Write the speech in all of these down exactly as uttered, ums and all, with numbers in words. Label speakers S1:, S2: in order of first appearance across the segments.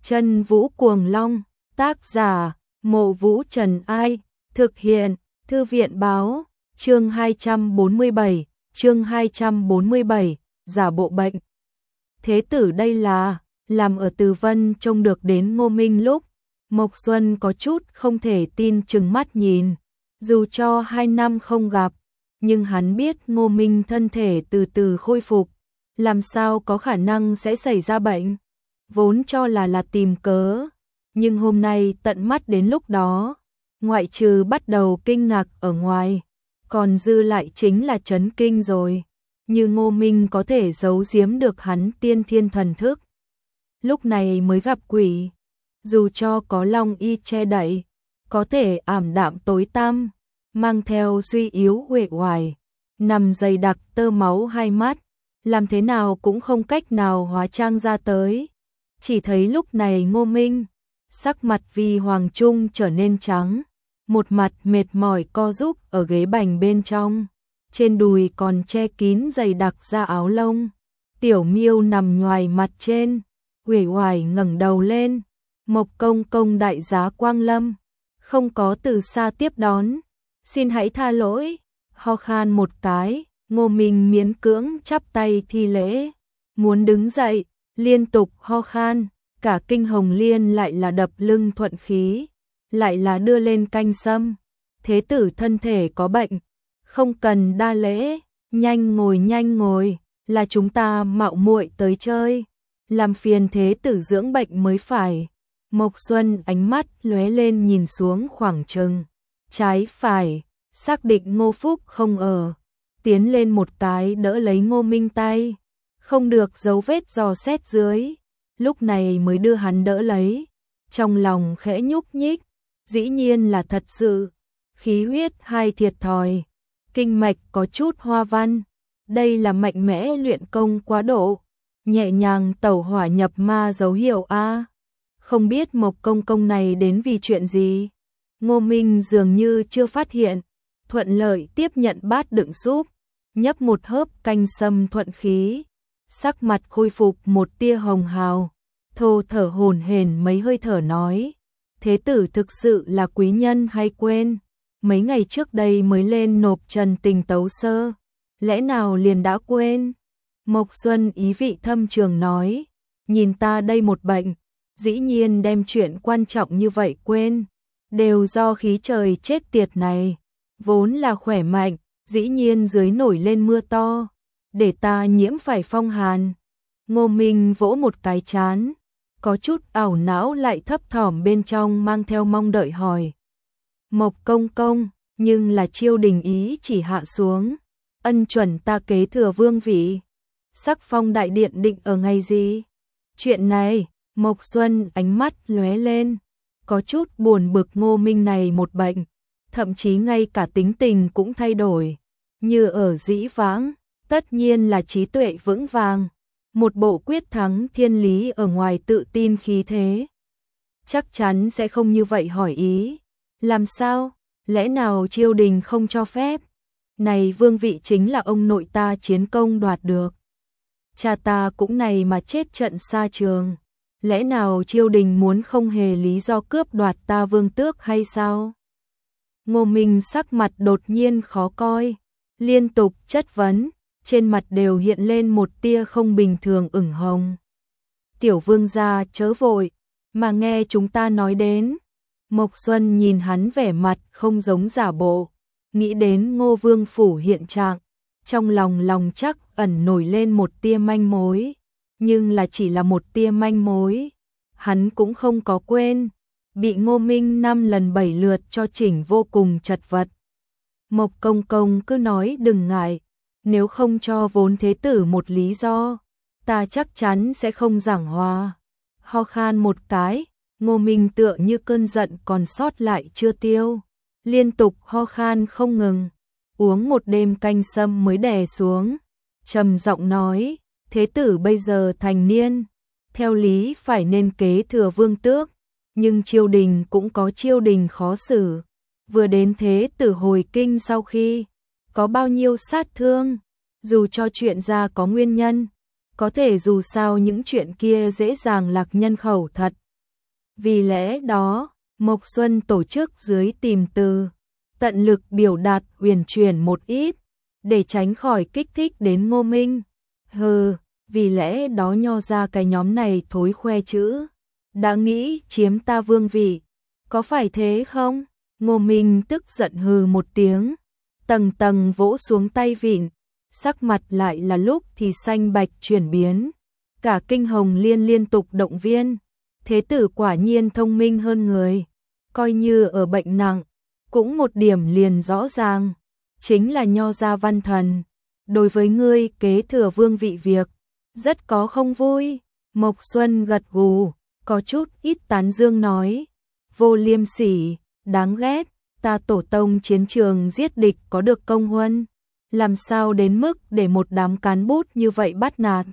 S1: Chân Vũ Cuồng Long, tác giả, Mộ Vũ Trần Ai, thực hiện, Thư viện báo, chương hai trăm bốn mươi bảy, chương hai trăm bốn mươi bảy, giả bộ bệnh. Thế tử đây là, làm ở Từ Vân trông được đến Ngô Minh lúc, Mộc Xuân có chút không thể tin chừng mắt nhìn, dù cho hai năm không gặp, nhưng hắn biết Ngô Minh thân thể từ từ khôi phục, làm sao có khả năng sẽ xảy ra bệnh, vốn cho là là tìm cớ, nhưng hôm nay tận mắt đến lúc đó, ngoại trừ bắt đầu kinh ngạc ở ngoài, còn dư lại chính là chấn kinh rồi, như Ngô Minh có thể giấu giếm được hắn tiên thiên thần thức. Lúc này mới gặp quỷ, dù cho có long y che đậy, có thể ảm đạm tối tăm, mang theo suy yếu uể oải, nằm dày đặc tơ máu hai mắt, làm thế nào cũng không cách nào hóa trang ra tới. Chỉ thấy lúc này Ngô Minh, sắc mặt vì hoàng trung trở nên trắng, một mặt mệt mỏi co rúm ở ghế bành bên trong, trên đùi còn che kín dày đặc da áo lông. Tiểu Miêu nằm nhoài mặt trên, uể oải ngẩng đầu lên. Mộc công công đại giá quang lâm, không có từ xa tiếp đón, xin hãy tha lỗi. Ho khan một cái, Ngô Minh miễn cưỡng chắp tay thi lễ, muốn đứng dậy, liên tục ho khan, cả kinh hồng liên lại là đập lưng thuận khí, lại là đưa lên canh sâm. Thế tử thân thể có bệnh, không cần đa lễ, nhanh ngồi nhanh ngồi, là chúng ta mạo muội tới chơi, làm phiền thế tử dưỡng bệnh mới phải. Mộc Xuân ánh mắt lóe lên nhìn xuống khoảng chừng trái phải, xác định Ngô Phúc không ở, tiến lên một cái đỡ lấy Ngô Minh tay, không được dấu vết dò xét dưới, lúc này mới đưa hắn đỡ lấy, trong lòng khẽ nhúc nhích, dĩ nhiên là thật sự, khí huyết hai thiệt thòi, kinh mạch có chút hoa văn, đây là mạnh mẽ luyện công quá độ, nhẹ nhàng tẩu hỏa nhập ma dấu hiệu a. Không biết Mộc công công này đến vì chuyện gì? Ngô Minh dường như chưa phát hiện, thuận lợi tiếp nhận bát đựng súp, nhấp một hớp canh sâm thuận khí, sắc mặt khôi phục một tia hồng hào, thô thở hổn hển mấy hơi thở nói, thế tử thực sự là quý nhân hay quên, mấy ngày trước đây mới lên nộp trần tình tấu sơ, lẽ nào liền đã quên? Mộc Xuân ý vị thâm trường nói, nhìn ta đây một bệnh, dĩ nhiên đem chuyện quan trọng như vậy quên, đều do khí trời chết tiệt này, vốn là khỏe mạnh, dĩ nhiên dưới nổi lên mưa to, để ta nhiễm phải phong hàn. Ngô Minh vỗ một cái chán, có chút ảo não lại thấp thỏm bên trong mang theo mong đợi hỏi. Mộc công công, nhưng là Chiêu Đình ý chỉ hạ xuống, ân chuẩn ta kế thừa vương vị, sắc phong đại điện định ở ngày gì? Chuyện này, Mộc Xuân ánh mắt lóe lên, có chút buồn bực Ngô Minh này một bệnh, thậm chí ngay cả tính tình cũng thay đổi, như ở dĩ vãng, tất nhiên là trí tuệ vững vàng, một bộ quyết thắng thiên lý ở ngoài tự tin khí thế. Chắc chắn sẽ không như vậy hỏi ý, làm sao, lẽ nào Chiêu Đình không cho phép? Này vương vị chính là ông nội ta chiến công đoạt được. Cha ta cũng này mà chết trận xa trường. Lẽ nào Chiêu Đình muốn không hề lý do cướp đoạt ta vương tước hay sao? Ngô Minh sắc mặt đột nhiên khó coi, liên tục chất vấn, trên mặt đều hiện lên một tia không bình thường ửng hồng. Tiểu vương gia chớ vội, mà nghe chúng ta nói đến. Mộc Xuân nhìn hắn vẻ mặt không giống giả bộ, nghĩ đến Ngô Vương phủ hiện trạng, trong lòng lòng chắc ẩn nổi lên một tia manh mối. Nhưng là chỉ là một tia manh mối, hắn cũng không có quên, bị Ngô Minh năm lần bảy lượt cho chỉnh vô cùng chật vật. Mộc công công cứ nói đừng ngại, nếu không cho vốn thế tử một lý do, ta chắc chắn sẽ không giảng hòa. Ho khan một cái, Ngô Minh tựa như cơn giận còn sót lại chưa tiêu, liên tục ho khan không ngừng, uống một đêm canh sâm mới đè xuống, trầm giọng nói, thế tử bây giờ thành niên, theo lý phải nên kế thừa vương tước, nhưng Chiêu Đình cũng có Chiêu Đình khó xử, vừa đến thế tử hồi kinh sau khi, có bao nhiêu sát thương, dù cho chuyện ra có nguyên nhân, có thể dù sao những chuyện kia dễ dàng lạc nhân khẩu thật, Vì lẽ đó, Mộc Xuân tổ chức dưới tìm từ, tận lực biểu đạt uyển chuyển một ít, để tránh khỏi kích thích đến Ngô Minh. Hừ, vì lẽ đó nho ra cái nhóm này thối khoe chữ, đã nghĩ chiếm ta vương vị, có phải thế không? Ngô Minh tức giận hừ một tiếng, tầng tầng vỗ xuống tay vịn, sắc mặt lại là lúc thì xanh bạch chuyển biến. Cả Kinh Hồng Liên liên tục động viên, thế tử quả nhiên thông minh hơn người, coi như ở bệnh nặng, cũng một điểm liền rõ ràng, chính là nho gia văn thần. Đối với ngươi kế thừa vương vị việc, rất có không vui. Mộc Xuân gật gù, có chút ít tán dương nói, vô liêm sỉ, đáng ghét, ta tổ tông chiến trường giết địch có được công huân, làm sao đến mức để một đám cán bút như vậy bắt nạt.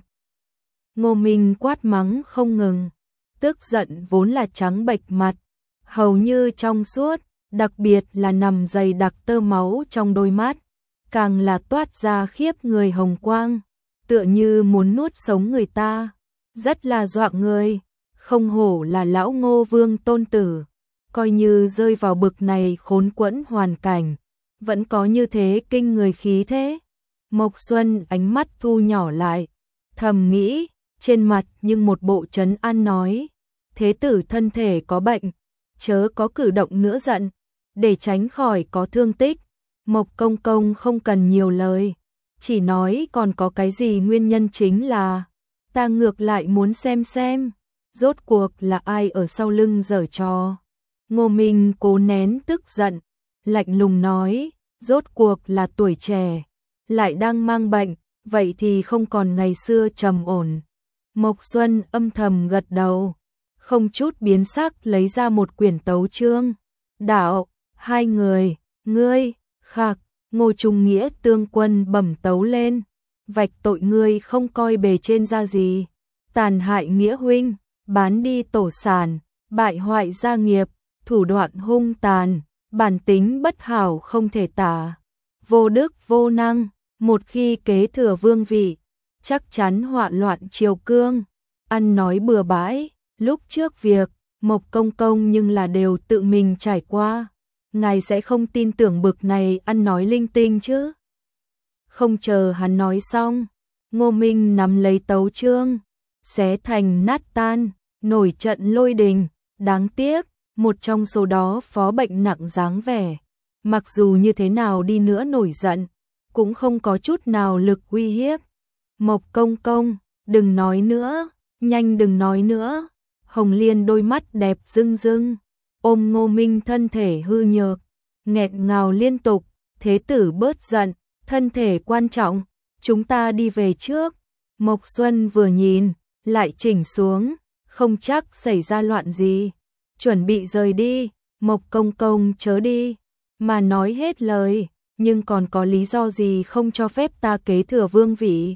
S1: Ngô Minh quát mắng không ngừng, tức giận vốn là trắng bệch mặt, hầu như trong suốt, đặc biệt là nằm dày đặc tơ máu trong đôi mắt, càng là toát ra khiếp người hồng quang, tựa như muốn nuốt sống người ta, rất là dọa người, không hổ là lão Ngô Vương tôn tử, coi như rơi vào bực này khốn quẫn hoàn cảnh, vẫn có như thế kinh người khí thế. Mộc Xuân ánh mắt thu nhỏ lại, thầm nghĩ, trên mặt nhưng một bộ trấn an nói, thế tử thân thể có bệnh, chớ có cử động nữa giận, để tránh khỏi có thương tích. Mộc công công không cần nhiều lời, chỉ nói còn có cái gì nguyên nhân chính là, ta ngược lại muốn xem xem, rốt cuộc là ai ở sau lưng giở trò. Ngô Minh cố nén tức giận, lạnh lùng nói, rốt cuộc là tuổi trẻ, lại đang mang bệnh, vậy thì không còn ngày xưa trầm ổn. Mộc Xuân âm thầm gật đầu, không chút biến sắc lấy ra một quyển tấu chương. Đạo, hai người, ngươi, khạc, Ngô Trung Nghĩa tương quân bẩm tấu lên, vạch tội ngươi không coi bề trên ra gì, tàn hại nghĩa huynh, bán đi tổ sản, bại hoại gia nghiệp, thủ đoạn hung tàn, bản tính bất hảo không thể tả, vô đức vô năng, một khi kế thừa vương vị, chắc chắn họa loạn triều cương, ăn nói bừa bãi, lúc trước việc, Mộc công công nhưng là đều tự mình trải qua, ngài sẽ không tin tưởng bực này ăn nói linh tinh chứ. Không chờ hắn nói xong, Ngô Minh nắm lấy tấu chương, xé thành nát tan, nổi trận lôi đình, đáng tiếc, một trong số đó phó bệnh nặng dáng vẻ, mặc dù như thế nào đi nữa nổi giận, cũng không có chút nào lực uy hiếp. Mộc công công, đừng nói nữa, nhanh đừng nói nữa. Hồng Liên đôi mắt đẹp rưng rưng, ôm Ngô Minh thân thể hư nhược, nghẹn ngào liên tục, thế tử bớt giận, thân thể quan trọng, chúng ta đi về trước. Mộc Xuân vừa nhìn, lại chỉnh xuống, không chắc xảy ra loạn gì, chuẩn bị rời đi. Mộc công công chớ đi, mà nói hết lời, nhưng còn có lý do gì không cho phép ta kế thừa vương vị?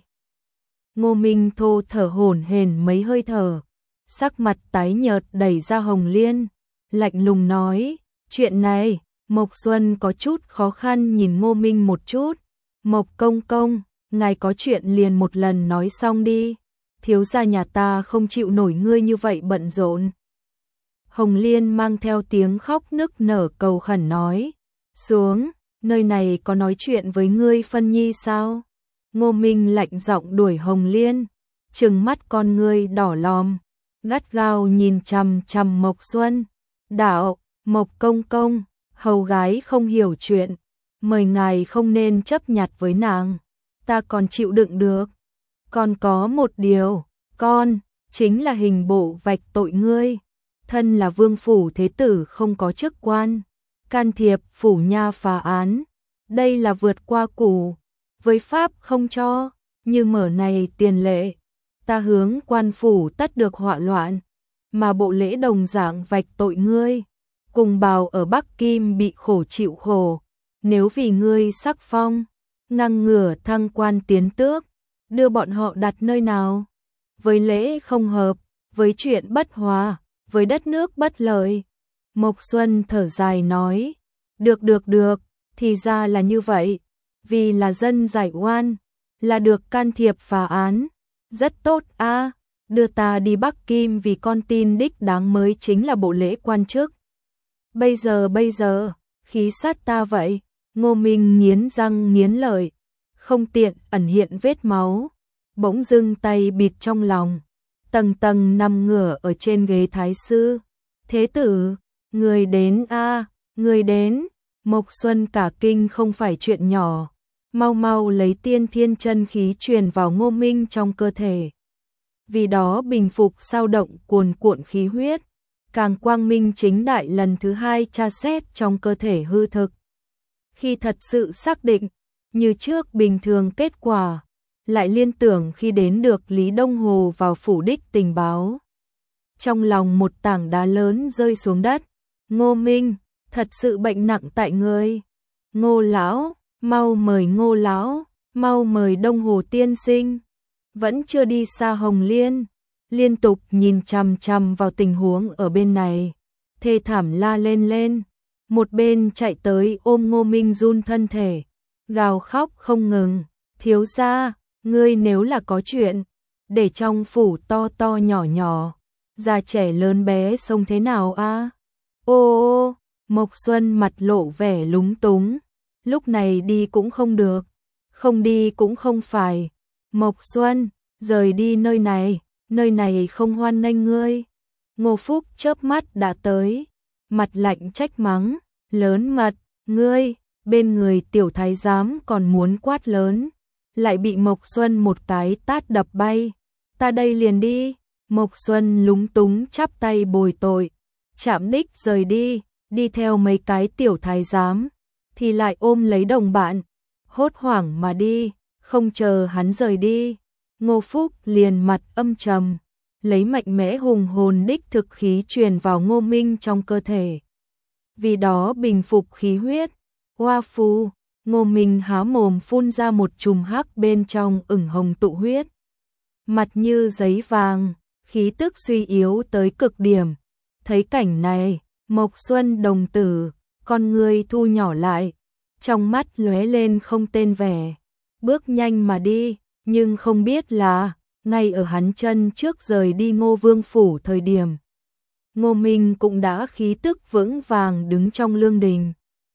S1: Ngô Minh thô thở hổn hển mấy hơi thở, sắc mặt tái nhợt đẩy ra Hồng Liên, lạnh lùng nói, chuyện này. Mộc Xuân có chút khó khăn nhìn Ngô Minh một chút, Mộc công công, ngài có chuyện liền một lần nói xong đi, thiếu gia nhà ta không chịu nổi ngươi như vậy bận rộn. Hồng Liên mang theo tiếng khóc nức nở cầu khẩn nói, xuống, nơi này có nói chuyện với ngươi phân nhi sao? Ngô Minh lạnh giọng đuổi Hồng Liên, trừng mắt con ngươi đỏ lòm, gắt gao nhìn chằm chằm Mộc Xuân. Đạo, Mộc công công, hầu gái không hiểu chuyện, mời ngài không nên chấp nhặt với nàng, ta còn chịu đựng được. Còn có một điều, con, chính là hình bộ vạch tội ngươi, thân là vương phủ thế tử không có chức quan, can thiệp phủ nha phá án, đây là vượt qua củ, với pháp không cho, như mở này tiền lệ, ta hướng quan phủ tất được họa loạn, mà bộ lễ đồng dạng vạch tội ngươi, cùng bào ở Bắc Kim bị khổ chịu khổ, nếu vì ngươi sắc phong, ngăn ngửa thăng quan tiến tước, đưa bọn họ đặt nơi nào? Với lễ không hợp, với chuyện bất hòa, với đất nước bất lợi. Mộc Xuân thở dài nói, được được được, thì ra là như vậy, vì là dân giải oan, là được can thiệp phá án, rất tốt a. đưa ta đi Bắc Kim vì con tin đích đáng mới chính là bộ lễ quan chức. Bây giờ bây giờ, khí sát ta vậy. Ngô Minh nghiến răng nghiến lợi, không tiện ẩn hiện vết máu, bỗng dưng tay bịt trong lòng, tầng tầng nằm ngửa ở trên ghế thái sư. Thế tử, người đến a, người đến. Mộc Xuân cả kinh không phải chuyện nhỏ, mau mau lấy tiên thiên chân khí truyền vào Ngô Minh trong cơ thể. Vì đó bình phục sao động cuồn cuộn khí huyết, càng quang minh chính đại lần thứ hai tra xét trong cơ thể hư thực. Khi thật sự xác định, như trước bình thường kết quả, lại liên tưởng khi đến được Lý Đông Hồ vào phủ đích tình báo. Trong lòng một tảng đá lớn rơi xuống đất. Ngô Minh, thật sự bệnh nặng tại người. Ngô lão, mau mời Ngô lão, mau mời Đông Hồ tiên sinh. Vẫn chưa đi xa Hồng Liên, liên tục nhìn chằm chằm vào tình huống ở bên này, thê thảm la lên lên, một bên chạy tới ôm Ngô Minh run thân thể, gào khóc không ngừng. Thiếu gia, ngươi nếu là có chuyện, để trong phủ to to nhỏ nhỏ, già trẻ lớn bé sống thế nào a? Ô ô, Mộc Xuân mặt lộ vẻ lúng túng, lúc này đi cũng không được, không đi cũng không phải. Mộc Xuân, rời đi nơi này, nơi này không hoan nghênh ngươi. Ngô Phúc chớp mắt đã tới, mặt lạnh trách mắng, lớn mật, ngươi, bên người tiểu thái giám còn muốn quát lớn, lại bị Mộc Xuân một cái tát đập bay. Ta đây liền đi. Mộc Xuân lúng túng chắp tay bồi tội, chạm đích rời đi, đi theo mấy cái tiểu thái giám, thì lại ôm lấy đồng bạn, hốt hoảng mà đi, không chờ hắn rời đi. Ngô Phúc liền mặt âm trầm, lấy mạnh mẽ hùng hồn đích thực khí truyền vào Ngô Minh trong cơ thể. Vì đó bình phục khí huyết. Hoa phu, Ngô Minh há mồm phun ra một chùm hắc bên trong ửng hồng tụ huyết. Mặt như giấy vàng, khí tức suy yếu tới cực điểm. Thấy cảnh này, Mộc Xuân đồng tử, con người thu nhỏ lại, trong mắt lóe lên không tên vẻ, bước nhanh mà đi, nhưng không biết là, ngay ở hắn chân trước rời đi Ngô Vương phủ thời điểm, Ngô Minh cũng đã khí tức vững vàng đứng trong lương đình.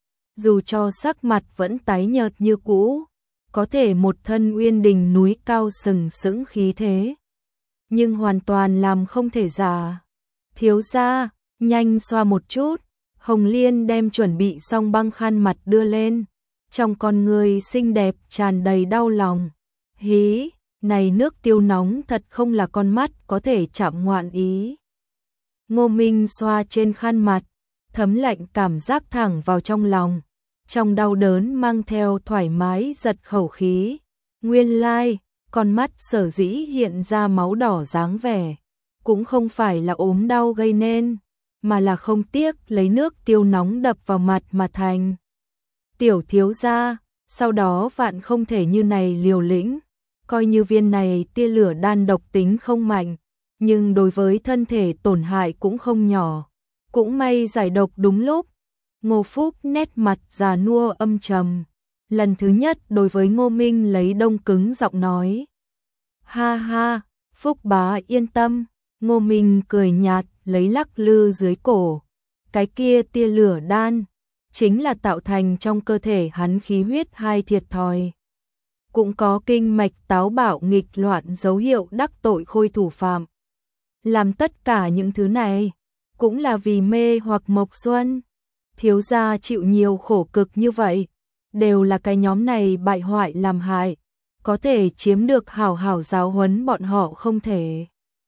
S1: Dù cho sắc mặt vẫn tái nhợt như cũ, có thể một thân uyên đình núi cao sừng sững khí thế, nhưng hoàn toàn làm không thể giả. Thiếu gia, nhanh xoa một chút. Hồng Liên đem chuẩn bị xong băng khăn mặt đưa lên, trong con người xinh đẹp tràn đầy đau lòng. Hí, này nước tiêu nóng thật không là con mắt có thể chạm ngoạn ý. Ngô Minh xoa trên khăn mặt, thấm lạnh cảm giác thẳng vào trong lòng, trong đau đớn mang theo thoải mái giật khẩu khí. Nguyên lai, con mắt sở dĩ hiện ra máu đỏ dáng vẻ, cũng không phải là ốm đau gây nên, mà là không tiếc lấy nước tiêu nóng đập vào mặt mà thành. Tiểu thiếu gia, sau đó vạn không thể như này liều lĩnh, coi như viên này tia lửa đan độc tính không mạnh, nhưng đối với thân thể tổn hại cũng không nhỏ. Cũng may giải độc đúng lúc. Ngô Phúc nét mặt già nua âm trầm, lần thứ nhất đối với Ngô Minh lấy đông cứng giọng nói. Ha ha, Phúc bá yên tâm. Ngô Minh cười nhạt, lấy lắc lư dưới cổ. Cái kia tia lửa đan, chính là tạo thành trong cơ thể hắn khí huyết hai thiệt thòi. Cũng có kinh mạch táo bạo nghịch loạn dấu hiệu đắc tội khôi thủ phạm. Làm tất cả những thứ này, cũng là vì mê hoặc Mộc Xuân. Thiếu gia chịu nhiều khổ cực như vậy, đều là cái nhóm này bại hoại làm hại, có thể chiếm được hảo hảo giáo huấn bọn họ không thể.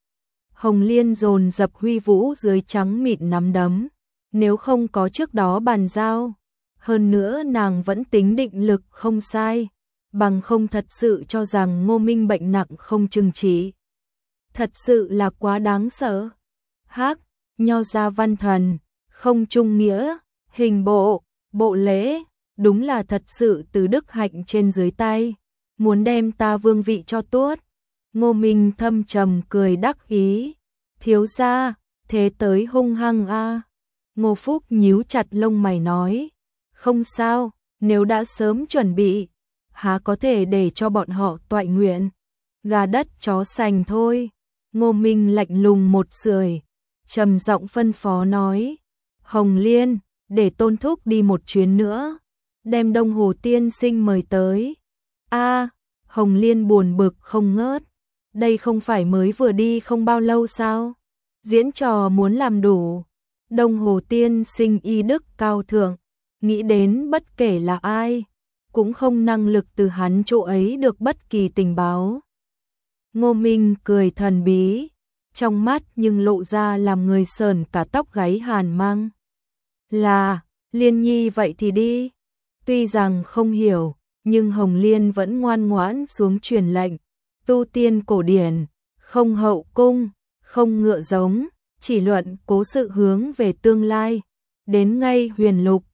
S1: Hồng Liên dồn dập huy vũ dưới trắng mịn nắm đấm, nếu không có trước đó bàn giao, hơn nữa nàng vẫn tính định lực không sai, bằng không thật sự cho rằng Ngô Minh bệnh nặng không chừng trị. Thật sự là quá đáng sợ. Hắc, nho gia văn thần, không trung nghĩa, hình bộ, bộ lễ, đúng là thật sự từ đức hạnh trên dưới tay, muốn đem ta vương vị cho tuốt. Ngô Minh thâm trầm cười đắc ý, thiếu gia, thế tới hung hăng a. Ngô Phúc nhíu chặt lông mày nói, không sao, nếu đã sớm chuẩn bị, há có thể để cho bọn họ toại nguyện, gà đất chó sành thôi. Ngô Minh lạnh lùng một sưởi, trầm giọng phân phó nói, Hồng Liên, để Tôn thúc đi một chuyến nữa, đem Đông Hồ tiên sinh mời tới. A, Hồng Liên buồn bực không ngớt, đây không phải mới vừa đi không bao lâu sao? Diễn trò muốn làm đủ. Đông Hồ tiên sinh y đức cao thượng, nghĩ đến bất kể là ai, cũng không năng lực từ hắn chỗ ấy được bất kỳ tình báo. Ngô Minh cười thần bí, trong mắt nhưng lộ ra làm người sờn cả tóc gáy hàn mang. Là, Liên Nhi vậy thì đi. Tuy rằng không hiểu, nhưng Hồng Liên vẫn ngoan ngoãn xuống truyền lệnh. Tu tiên cổ điển, không hậu cung, không ngựa giống, chỉ luận cố sự hướng về tương lai. Đến ngay huyền lục,